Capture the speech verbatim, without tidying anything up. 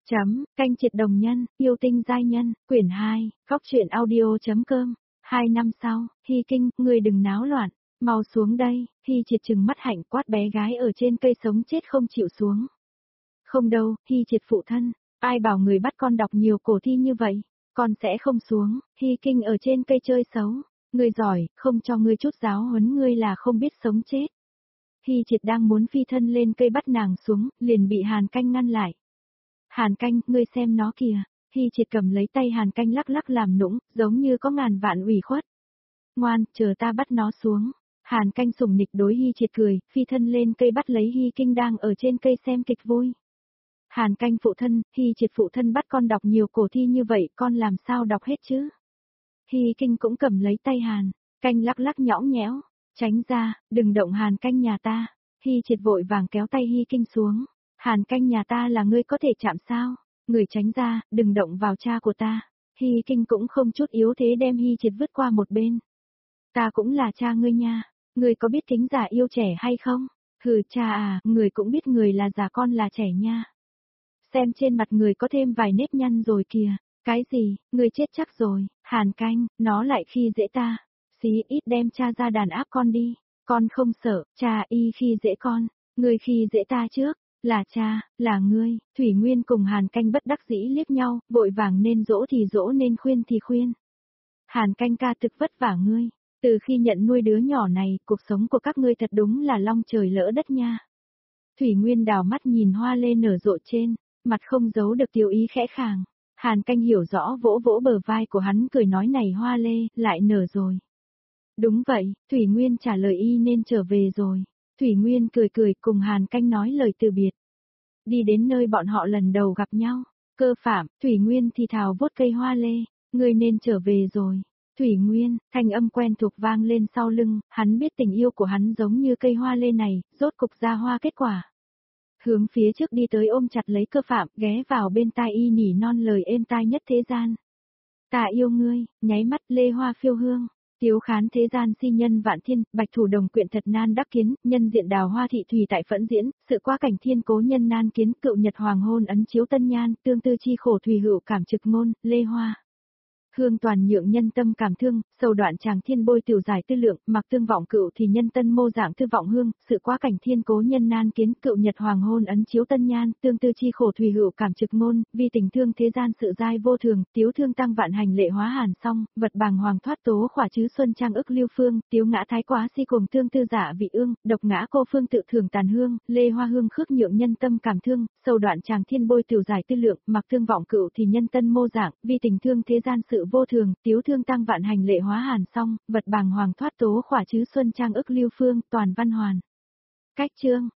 Chấm, canh triệt đồng nhân, yêu tinh giai nhân, quyển hai, góc truyện audio.com. Hai năm sau, Hy Kinh, người đừng náo loạn, mau xuống đây, Hy triệt trừng mắt hạnh quát bé gái ở trên cây sống chết không chịu xuống. Không đâu, Hy triệt phụ thân, ai bảo người bắt con đọc nhiều cổ thi như vậy, con sẽ không xuống, Hy Kinh ở trên cây chơi xấu, người giỏi, không cho ngươi chút giáo huấn ngươi là không biết sống chết. Hy triệt đang muốn phi thân lên cây bắt nàng xuống, liền bị Hàn Canh ngăn lại. Hàn Canh, ngươi xem nó kìa, Hy triệt cầm lấy tay Hàn Canh lắc lắc làm nũng, giống như có ngàn vạn ủy khuất. Ngoan, chờ ta bắt nó xuống. Hàn Canh sủng nịch đối Hy triệt cười, phi thân lên cây bắt lấy Hy Kinh đang ở trên cây xem kịch vui. Hàn Canh phụ thân, Hy triệt phụ thân bắt con đọc nhiều cổ thi như vậy, con làm sao đọc hết chứ? Hy Kinh cũng cầm lấy tay Hàn Canh lắc lắc nhõng nhẽo, tránh ra, đừng động Hàn Canh nhà ta. Hy triệt vội vàng kéo tay Hy Kinh xuống. Hàn Canh nhà ta là ngươi có thể chạm sao? Người tránh ra, đừng động vào cha của ta. Hy Kinh cũng không chút yếu thế đem Hy triệt vứt qua một bên. Ta cũng là cha ngươi nha, ngươi có biết kính già yêu trẻ hay không? Hừ cha à, người cũng biết người là già con là trẻ nha. Xem trên mặt người có thêm vài nếp nhăn rồi kìa, cái gì, người chết chắc rồi, Hàn Canh, nó lại khi dễ ta. Xí ít đem cha ra đàn áp con đi, con không sợ, cha y khi dễ con, người khi dễ ta trước. Là cha, là ngươi, Thủy Nguyên cùng Hàn Canh bất đắc dĩ liếc nhau, vội vàng nên dỗ thì dỗ nên khuyên thì khuyên. Hàn Canh ca thực vất vả ngươi, từ khi nhận nuôi đứa nhỏ này, cuộc sống của các ngươi thật đúng là long trời lỡ đất nha. Thủy Nguyên đào mắt nhìn hoa lê nở rộ trên, mặt không giấu được tiêu ý khẽ khàng. Hàn Canh hiểu rõ vỗ vỗ bờ vai của hắn cười nói này hoa lê, lại nở rồi. Đúng vậy, Thủy Nguyên trả lời y nên trở về rồi. Thủy Nguyên cười cười cùng Hàn Canh nói lời từ biệt. Đi đến nơi bọn họ lần đầu gặp nhau. Cơ Phạm, Thủy Nguyên thì thào vuốt cây hoa lê. Ngươi nên trở về rồi. Thủy Nguyên, thanh âm quen thuộc vang lên sau lưng. Hắn biết tình yêu của hắn giống như cây hoa lê này, rốt cục ra hoa kết quả. Hướng phía trước đi tới ôm chặt lấy Cơ Phạm, ghé vào bên tai y nỉ non lời êm tai nhất thế gian. Ta yêu ngươi, nháy mắt lê hoa phiêu hương. Tiếu khán thế gian si nhân vạn thiên, bạch thủ đồng quyện thật nan đắc kiến, nhân diện đào hoa thị thủy tại phẫn diễn, sự quá cảnh thiên cố nhân nan kiến, cựu nhật hoàng hôn ấn chiếu tân nhan, tương tư chi khổ thủy hữu cảm trực ngôn, lê hoa. Hương toàn nhượng nhân tâm cảm thương, sầu đoạn chàng thiên bôi tiểu giải tư lượng, mặc tương vọng cựu thì nhân tân mô dạng tư vọng hương, sự quá cảnh thiên cố nhân nan kiến, cựu nhật hoàng hôn ấn chiếu tân nhan, tương tư chi khổ thủy hữu cảm trực ngôn, vì tình thương thế gian sự dai vô thường, tiếu thương tăng vạn hành lệ hóa hàn song, vật bàng hoàng thoát tố khỏa chứ xuân trang ức lưu phương, tiếu ngã thái quá si cùng tương tư giả vị ương, độc ngã cô phương tự thường tàn hương, lê hoa hương khước nhượng nhân tâm cảm thương, sầu đoạn chàng thiên bôi tiểu giải tư lượng, mặc tương vọng cựu thì nhân tân mô dạng, vì tình thương thế gian sự vô thường, tiếu thương tăng vạn hành lệ hóa hàn song, vật bàng hoàng thoát tố khỏa chứ xuân trang ức lưu phương, toàn văn hoàn. Cách chương